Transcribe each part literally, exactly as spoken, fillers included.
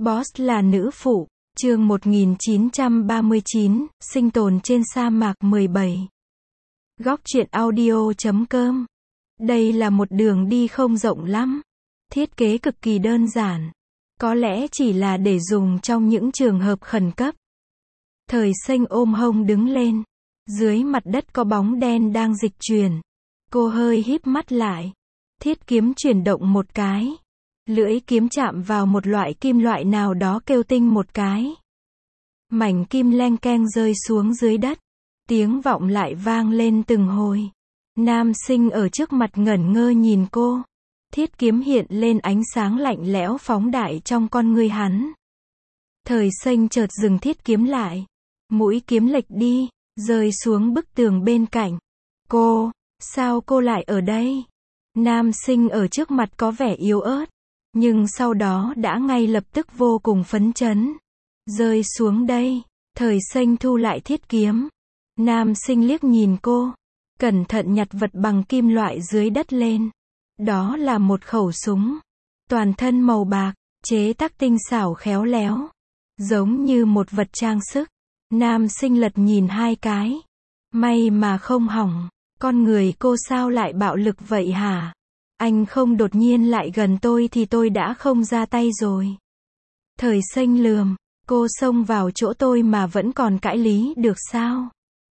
Boss là nữ phụ, chương một nghìn chín trăm ba mươi chín, sinh tồn trên sa mạc mười bảy. Góc truyện audio chấm com. Đây là một đường đi không rộng lắm. Thiết kế cực kỳ đơn giản. Có lẽ chỉ là để dùng trong những trường hợp khẩn cấp. Thời Xanh ôm hông đứng lên. Dưới mặt đất có bóng đen đang dịch chuyển. Cô hơi híp mắt lại. Thiết kiếm chuyển động một cái. Lưỡi kiếm chạm vào một loại kim loại nào đó kêu tinh một cái. Mảnh kim leng keng rơi xuống dưới đất. Tiếng vọng lại vang lên từng hồi. Nam sinh ở trước mặt ngẩn ngơ nhìn cô. Thiết kiếm hiện lên ánh sáng lạnh lẽo phóng đại trong con ngươi hắn. Thời Xanh chợt dừng thiết kiếm lại. Mũi kiếm lệch đi, rơi xuống bức tường bên cạnh. Cô, sao cô lại ở đây? Nam sinh ở trước mặt có vẻ yếu ớt. Nhưng sau đó đã ngay lập tức vô cùng phấn chấn. Rơi xuống đây. Thời Xanh thu lại thiết kiếm. Nam sinh liếc nhìn cô. Cẩn thận nhặt vật bằng kim loại dưới đất lên. Đó là một khẩu súng. Toàn thân màu bạc, chế tác tinh xảo khéo léo. Giống như một vật trang sức. Nam sinh lật nhìn hai cái. May mà không hỏng. Con người cô sao lại bạo lực vậy hả? Anh không đột nhiên lại gần tôi thì tôi đã không ra tay rồi. Thời Xanh lườm. Cô xông vào chỗ tôi mà vẫn còn cãi lý được sao?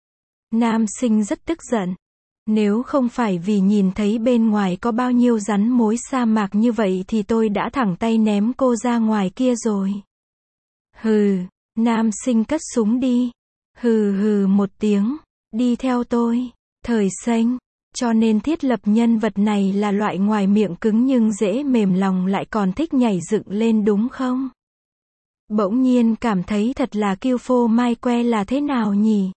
Nam sinh rất tức giận. Nếu không phải vì nhìn thấy bên ngoài có bao nhiêu rắn mối sa mạc như vậy thì tôi đã thẳng tay ném cô ra ngoài kia rồi. Hừ, nam sinh cất súng đi. Hừ hừ một tiếng. Đi theo tôi. Thời Xanh. Cho nên thiết lập nhân vật này là loại ngoài miệng cứng nhưng dễ mềm lòng lại còn thích nhảy dựng lên đúng không? Bỗng nhiên cảm thấy thật là kiêu phô mai que là thế nào nhỉ?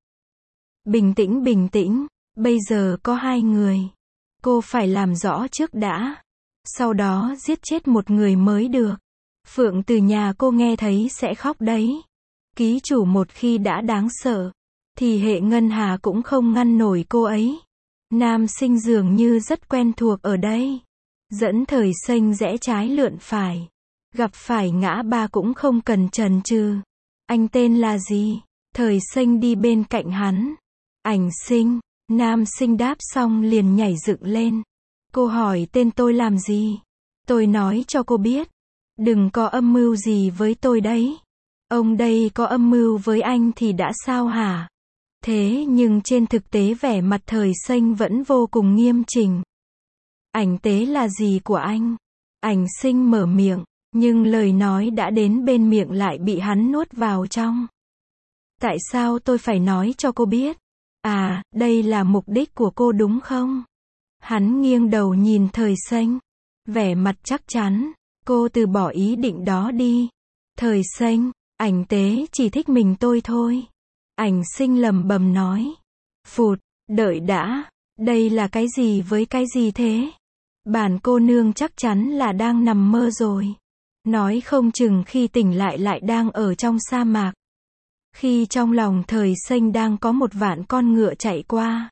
Bình tĩnh bình tĩnh. Bây giờ có hai người. Cô phải làm rõ trước đã. Sau đó giết chết một người mới được. Phượng từ nhà cô nghe thấy sẽ khóc đấy. Ký chủ một khi đã đáng sợ. Thì hệ ngân hà cũng không ngăn nổi cô ấy. Nam sinh dường như rất quen thuộc ở đây. Dẫn Thời Xanh rẽ trái lượn phải. Gặp phải ngã ba cũng không cần chần chừ. Anh tên là gì? Thời Xanh đi bên cạnh hắn. Ảnh Sinh. Nam sinh đáp xong liền nhảy dựng lên. Cô hỏi tên tôi làm gì? Tôi nói cho cô biết. Đừng có âm mưu gì với tôi đấy. Ông đây có âm mưu với anh thì đã sao hả? Thế nhưng trên thực tế vẻ mặt Thời Xanh vẫn vô cùng nghiêm chỉnh. Ảnh tế là gì của anh? Ảnh Sinh mở miệng, nhưng lời nói đã đến bên miệng lại bị hắn nuốt vào trong. Tại sao tôi phải nói cho cô biết? À, đây là mục đích của cô đúng không? Hắn nghiêng đầu nhìn Thời Xanh. Vẻ mặt chắc chắn. Cô từ bỏ ý định đó đi. Thời Xanh, ảnh tế chỉ thích mình tôi thôi. Ảnh Sinh lẩm bẩm nói. Phụt, đợi đã. Đây là cái gì với cái gì thế? Bản cô nương chắc chắn là đang nằm mơ rồi. Nói không chừng khi tỉnh lại lại đang ở trong sa mạc. Khi trong lòng Thời Xanh đang có một vạn con ngựa chạy qua.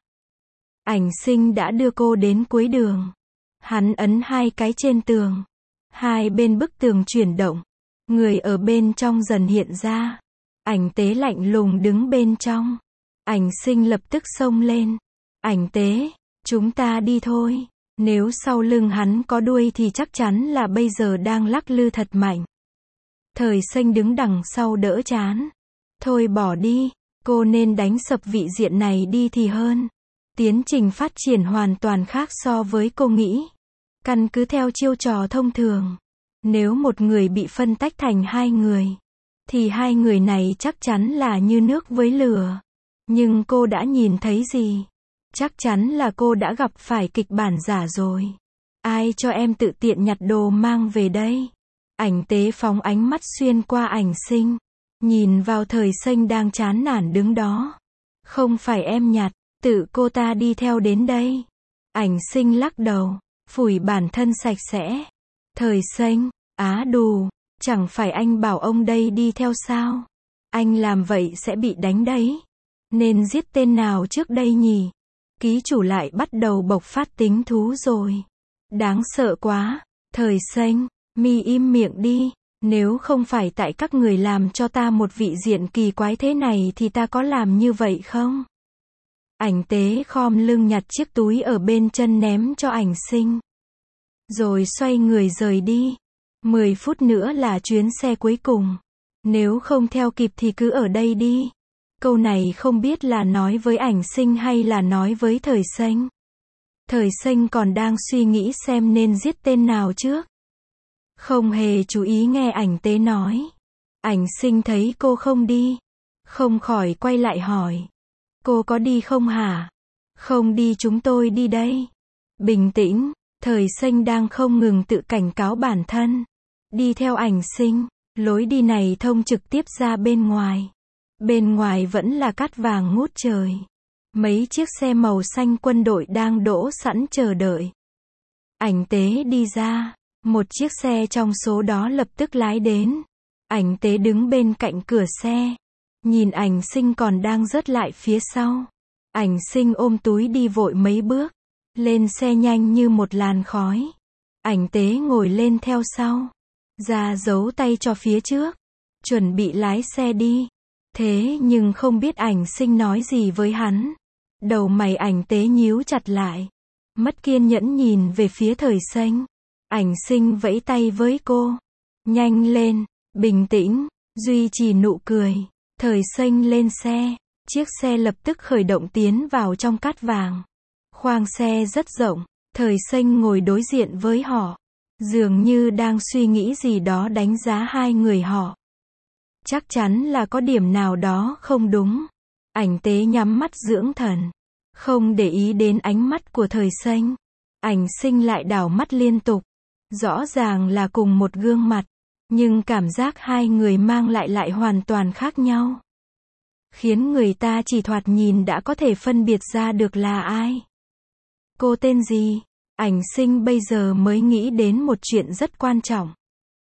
Ảnh Sinh đã đưa cô đến cuối đường. Hắn ấn hai cái trên tường. Hai bên bức tường chuyển động. Người ở bên trong dần hiện ra. Ảnh tế lạnh lùng đứng bên trong. Ảnh Sinh lập tức xông lên. Ảnh tế, chúng ta đi thôi. Nếu sau lưng hắn có đuôi thì chắc chắn là bây giờ đang lắc lư thật mạnh. Thời Xanh đứng đằng sau đỡ chán. Thôi bỏ đi, cô nên đánh sập vị diện này đi thì hơn. Tiến trình phát triển hoàn toàn khác so với cô nghĩ. Căn cứ theo chiêu trò thông thường. Nếu một người bị phân tách thành hai người, thì hai người này chắc chắn là như nước với lửa. Nhưng cô đã nhìn thấy gì? Chắc chắn là cô đã gặp phải kịch bản giả rồi. Ai cho em tự tiện nhặt đồ mang về đây? Ảnh tế phóng ánh mắt xuyên qua Ảnh Sinh. Nhìn vào Thời Xanh đang chán nản đứng đó. Không phải em nhặt, tự cô ta đi theo đến đây. Ảnh Sinh lắc đầu, phủi bản thân sạch sẽ. Thời Xanh, á đù, chẳng phải anh bảo ông đây đi theo sao? Anh làm vậy sẽ bị đánh đấy. Nên giết tên nào trước đây nhỉ? Ký chủ lại bắt đầu bộc phát tính thú rồi. Đáng sợ quá. Thời Xanh, mi im miệng đi. Nếu không phải tại các người làm cho ta một vị diện kỳ quái thế này thì ta có làm như vậy không? Ảnh tế khom lưng nhặt chiếc túi ở bên chân ném cho ảnh sinh. Rồi xoay người rời đi. Mười phút nữa là chuyến xe cuối cùng. Nếu không theo kịp thì cứ ở đây đi. Câu này không biết là nói với ảnh sinh hay là nói với thời xanh. Thời xanh còn đang suy nghĩ xem nên giết tên nào trước. Không hề chú ý nghe ảnh tế nói. Ảnh sinh thấy cô không đi. Không khỏi quay lại hỏi. Cô có đi không hả? Không đi, chúng tôi đi đây. Bình tĩnh, thời xanh đang không ngừng tự cảnh cáo bản thân. Đi theo ảnh sinh, lối đi này thông trực tiếp ra bên ngoài. Bên ngoài vẫn là cát vàng ngút trời. Mấy chiếc xe màu xanh quân đội đang đỗ sẵn chờ đợi. Ảnh tế đi ra, một chiếc xe trong số đó lập tức lái đến. Ảnh tế đứng bên cạnh cửa xe, nhìn ảnh sinh còn đang rớt lại phía sau. Ảnh sinh ôm túi đi vội mấy bước, lên xe nhanh như một làn khói. Ảnh tế ngồi lên theo sau, ra giấu tay cho phía trước, chuẩn bị lái xe đi. Thế nhưng không biết ảnh sinh nói gì với hắn. Đầu mày ảnh tế nhíu chặt lại, mất kiên nhẫn nhìn về phía thời xanh. Ảnh sinh vẫy tay với cô. Nhanh lên, bình tĩnh, duy trì nụ cười. Thời xanh lên xe, chiếc xe lập tức khởi động tiến vào trong cát vàng. Khoang xe rất rộng, thời xanh ngồi đối diện với họ. Dường như đang suy nghĩ gì đó đánh giá hai người họ. Chắc chắn là có điểm nào đó không đúng. Ảnh tế nhắm mắt dưỡng thần, không để ý đến ánh mắt của thời xanh. Ảnh sinh lại đảo mắt liên tục. Rõ ràng là cùng một gương mặt, nhưng cảm giác hai người mang lại lại hoàn toàn khác nhau. Khiến người ta chỉ thoạt nhìn đã có thể phân biệt ra được là ai. Cô tên gì? Ảnh sinh bây giờ mới nghĩ đến một chuyện rất quan trọng.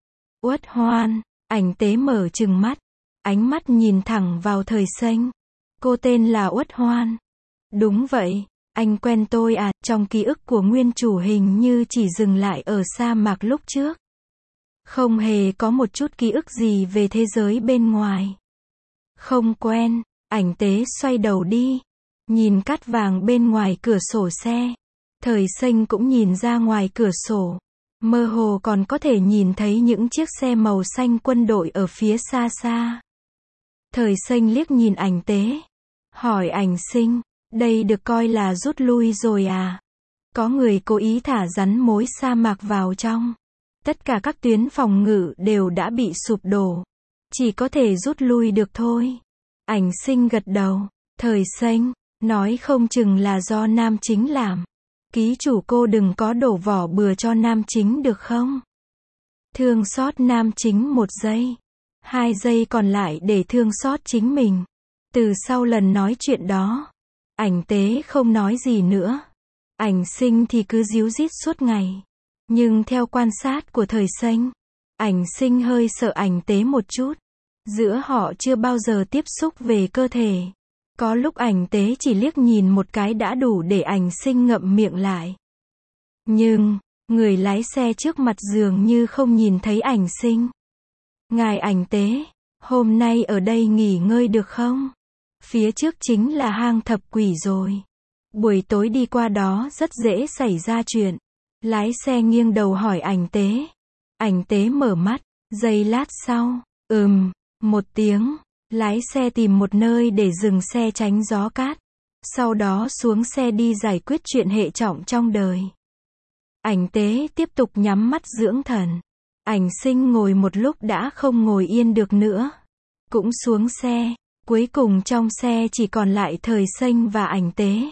Uất Hoan. Ảnh tế mở trừng mắt, ánh mắt nhìn thẳng vào thời xanh. Cô tên là Uất Hoan. Đúng vậy, anh quen tôi à? Trong ký ức của nguyên chủ hình như chỉ dừng lại ở sa mạc lúc trước. Không hề có một chút ký ức gì về thế giới bên ngoài. Không quen. Ảnh tế xoay đầu đi, nhìn cát vàng bên ngoài cửa sổ xe. Thời xanh cũng nhìn ra ngoài cửa sổ. Mơ hồ còn có thể nhìn thấy những chiếc xe màu xanh quân đội ở phía xa xa. Thời xanh liếc nhìn ảnh tế, hỏi ảnh sinh, đây được coi là rút lui rồi à? Có người cố ý thả rắn mối sa mạc vào trong. Tất cả các tuyến phòng ngự đều đã bị sụp đổ. Chỉ có thể rút lui được thôi. Ảnh sinh gật đầu. Thời xanh, nói không chừng là do nam chính làm. Ký chủ cô đừng có đổ vỏ bừa cho nam chính được không? Thương xót nam chính một giây. Hai giây còn lại để thương xót chính mình. Từ sau lần nói chuyện đó, ảnh tế không nói gì nữa. Ảnh sinh thì cứ díu dít suốt ngày. Nhưng theo quan sát của thời xanh, ảnh sinh hơi sợ ảnh tế một chút. Giữa họ chưa bao giờ tiếp xúc về cơ thể. Có lúc ảnh tế chỉ liếc nhìn một cái đã đủ để ảnh sinh ngậm miệng lại. Nhưng, người lái xe trước mặt dường như không nhìn thấy ảnh sinh. Ngài ảnh tế, hôm nay ở đây nghỉ ngơi được không? Phía trước chính là hang thập quỷ rồi. Buổi tối đi qua đó rất dễ xảy ra chuyện. Lái xe nghiêng đầu hỏi ảnh tế. Ảnh tế mở mắt, giây lát sau, ừm, một tiếng. Lái xe tìm một nơi để dừng xe tránh gió cát. Sau đó xuống xe đi giải quyết chuyện hệ trọng trong đời. Ảnh tế tiếp tục nhắm mắt dưỡng thần. Ảnh sinh ngồi một lúc đã không ngồi yên được nữa. Cũng xuống xe. Cuối cùng trong xe chỉ còn lại thời xanh và ảnh tế.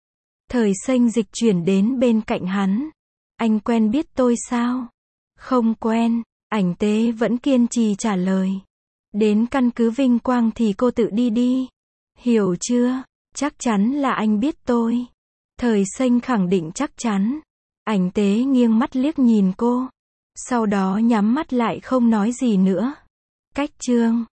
Thời xanh dịch chuyển đến bên cạnh hắn. Anh quen biết tôi sao? Không quen. Ảnh tế vẫn kiên trì trả lời. Đến căn cứ vinh quang thì cô tự đi đi. Hiểu chưa? Chắc chắn là anh biết tôi. Thời xanh khẳng định chắc chắn. Ảnh tế nghiêng mắt liếc nhìn cô. Sau đó nhắm mắt lại không nói gì nữa. Cách chương